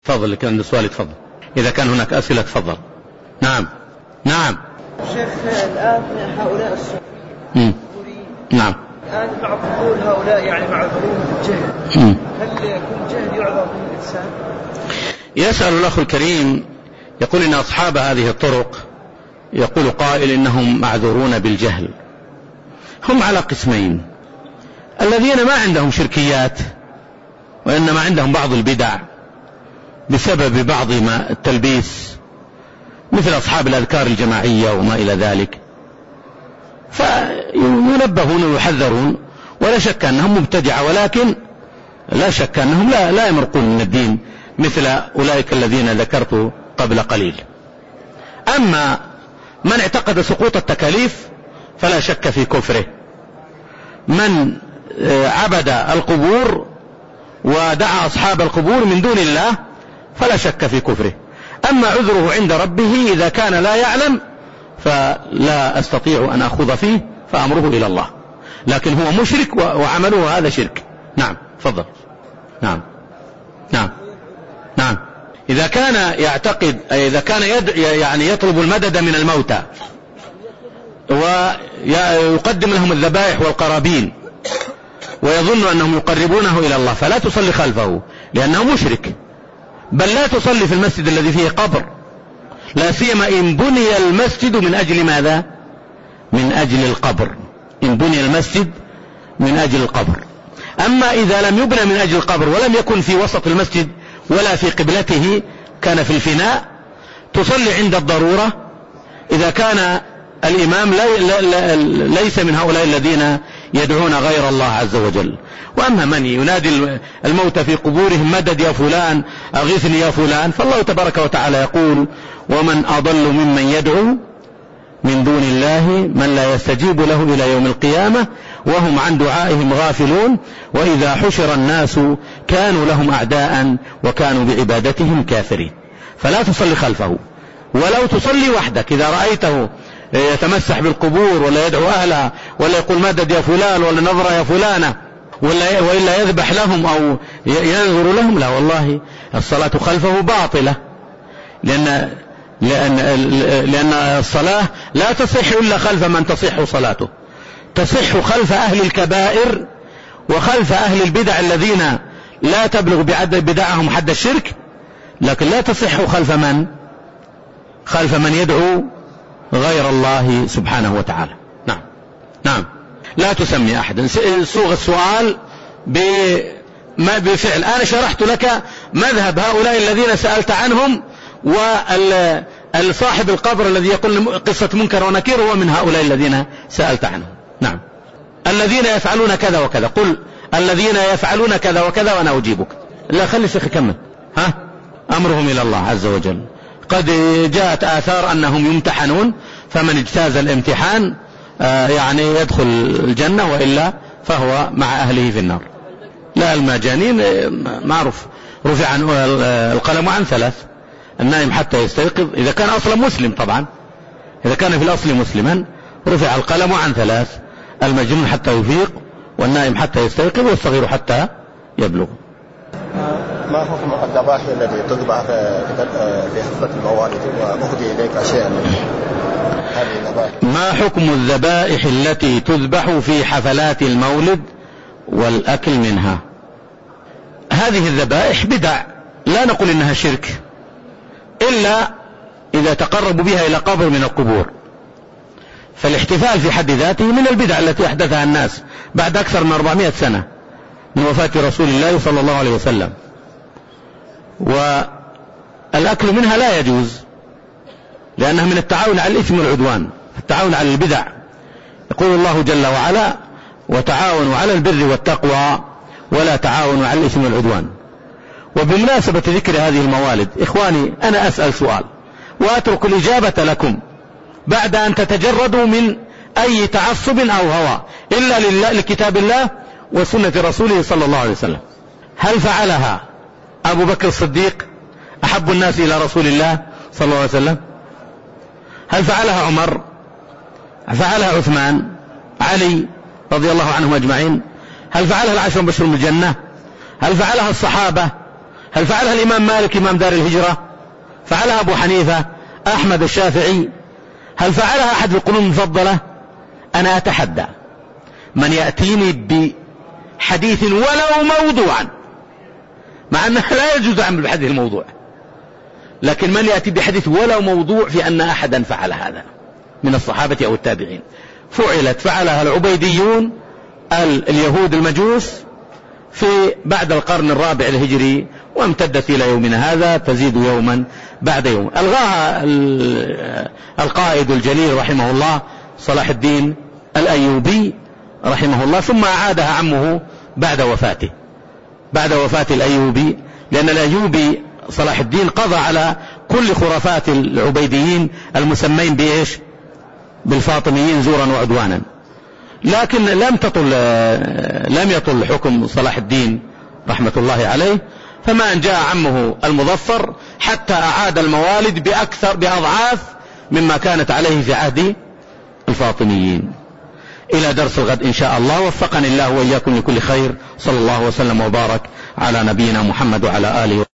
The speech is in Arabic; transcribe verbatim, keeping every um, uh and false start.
تفضل، كان عنده سؤال تفضل. إذا كان هناك أسئلة تفضل. نعم نعم. شيخ الآن هؤلاء الصوفيين نعم الآن بعض يقول هؤلاء يعني معذورون بالجهل، هل يكون الجهل يعذر به الإنسان؟ يسأل الأخ الكريم يقول إن أصحاب هذه الطرق يقول قائل إنهم معذورون بالجهل. هم على قسمين: الذين ما عندهم شركيات وإنما عندهم بعض البدع بسبب بعض ما التلبيس، مثل أصحاب الأذكار الجماعية وما إلى ذلك، فينبهون ويحذرون، ولا شك أنهم مبتدعة، ولكن لا شك أنهم لا, لا يمرقون من الدين مثل أولئك الذين ذكرت قبل قليل. أما من اعتقد سقوط التكاليف فلا شك في كفره. من عبد القبور ودعا أصحاب القبور من دون الله فلا شك في كفره. أما عذره عند ربه إذا كان لا يعلم فلا أستطيع أن أخوض فيه، فأمره إلى الله، لكن هو مشرك وعمله هذا شرك. نعم فضل. نعم نعم نعم. إذا كان يعتقد، إذا كان يد يعني يطلب المدد من الموتى ويقدم لهم الذبائح والقرابين ويظن أنهم يقربونه إلى الله فلا تصلي خلفه لأنه مشرك. بل لا تصلي في المسجد الذي فيه قبر، لا سيما إن بني المسجد من أجل ماذا؟ من أجل القبر. إن بني المسجد من أجل القبر. أما إذا لم يبنى من أجل القبر ولم يكن في وسط المسجد ولا في قبلته، كان في الفناء، تصلي عند الضرورة إذا كان الإمام ليس من هؤلاء الذين يدعون غير الله عز وجل. وأما من ينادي الموت في قبورهم مدد يا فلان، أغيثني يا فلان، فالله تبارك وتعالى يقول: ومن أضل ممن يدعو من دون الله من لا يستجيب له إلى يوم القيامة وهم عن دعائهم غافلون وإذا حشر الناس كانوا لهم أعداء وكانوا بعبادتهم كافرين. فلا تصلي خلفه، ولو تصلي وحدك إذا رأيته يتمسح بالقبور ولا يدعو أهلها ولا يقول مدد يا فلان ولا نظر يا فلانة ولا وإلا يذبح لهم أو ينظر لهم، لا والله الصلاة خلفه باطلة، لأن لأن لأن الصلاة لا تصح إلا خلف من تصح صلاته. تصح خلف أهل الكبائر وخلف أهل البدع الذين لا تبلغ بعد بدعهم حد الشرك، لكن لا تصح خلف من خلف من يدعو غير الله سبحانه وتعالى. نعم نعم. لا تسمي أحدا. صوغ السؤال بما بفعل. أنا شرحت لك مذهب هؤلاء الذين سألت عنهم، والصاحب القبر الذي يقول قصة منكر ونكير هو من هؤلاء الذين سألت عنهم. نعم. الذين يفعلون كذا وكذا، قل الذين يفعلون كذا وكذا وأنا أجيبك. لا، خلي الشيخ يكمل. ها؟ أمرهم إلى الله عز وجل. قد جاءت آثار أنهم يمتحنون، فمن اجتاز الامتحان يعني يدخل الجنة، وإلا فهو مع أهله في النار. لا، المجانين معروف رفع عن القلم عن ثلاث: النائم حتى يستيقظ، إذا كان أصلا مسلم طبعا، إذا كان في الأصل مسلما رفع القلم عن ثلاث: المجنون حتى يفيق، والنائم حتى يستيقظ، والصغير حتى يبلغ. ما حكم الذبائح التي تذبح في حفلة الموالد وأهدي إليك أشياء من هذه الذبائح؟ ما حكم الذبائح التي تذبح في حفلات المولد والأكل منها؟ هذه الذبائح بدع، لا نقول إنها شرك إلا إذا تقربوا بها إلى قبر من القبور. فالاحتفال في حد ذاته من البدع التي أحدثها الناس بعد أكثر من أربعمائة سنة من وفاة رسول الله صلى الله عليه وسلم، والأكل منها لا يجوز لأنها من التعاون على الإثم والعدوان، التعاون على البدع. يقول الله جل وعلا: وتعاونوا على البر والتقوى ولا تعاونوا على الإثم والعدوان. وبمناسبة ذكر هذه الموالد، إخواني أنا أسأل سؤال وأترك الإجابة لكم بعد أن تتجردوا من أي تعصب أو هوى إلا لله لكتاب الله وسنة رسوله صلى الله عليه وسلم. هل فعلها أبو بكر الصديق أحب الناس إلى رسول الله صلى الله عليه وسلم؟ هل فعلها عمر؟ فعلها عثمان؟ علي رضي الله عنهم أجمعين؟ هل فعلها العشر المبشرون بالجنة؟ هل فعلها الصحابة؟ هل فعلها الإمام مالك إمام دار الهجرة؟ فعلها أبو حنيفة، أحمد، الشافعي؟ هل فعلها أحد القرون المفضلة؟ أنا أتحدى من يأتيني بحديث ولو موضوعا، مع أنه لا يجوز عمل بحديث الموضوع، لكن من يأتي بحديث ولو موضوع في أن أحدا فعل هذا من الصحابة أو التابعين. فعلت فعلها العبيديون اليهود المجوس في بعد القرن الرابع الهجري، وامتدت إلى يومنا هذا تزيد يوما بعد يوم. ألغاها القائد الجليل رحمه الله صلاح الدين الأيوبي رحمه الله، ثم أعادها عمه بعد وفاته بعد وفاة الأيوبي، لأن الأيوبي صلاح الدين قضى على كل خرافات العبيديين المسمين بإيش؟ بالفاطميين زورا وعدوانا. لكن لم تطل لم يطل حكم صلاح الدين رحمة الله عليه، فما أن جاء عمه المظفر حتى أعاد الموالد بأكثر بأضعاف مما كانت عليه في عهد الفاطميين. إلى درس الغد إن شاء الله، وفقني الله وإياكم لكل خير. صلى الله وسلم وبارك على نبينا محمد وعلى آله.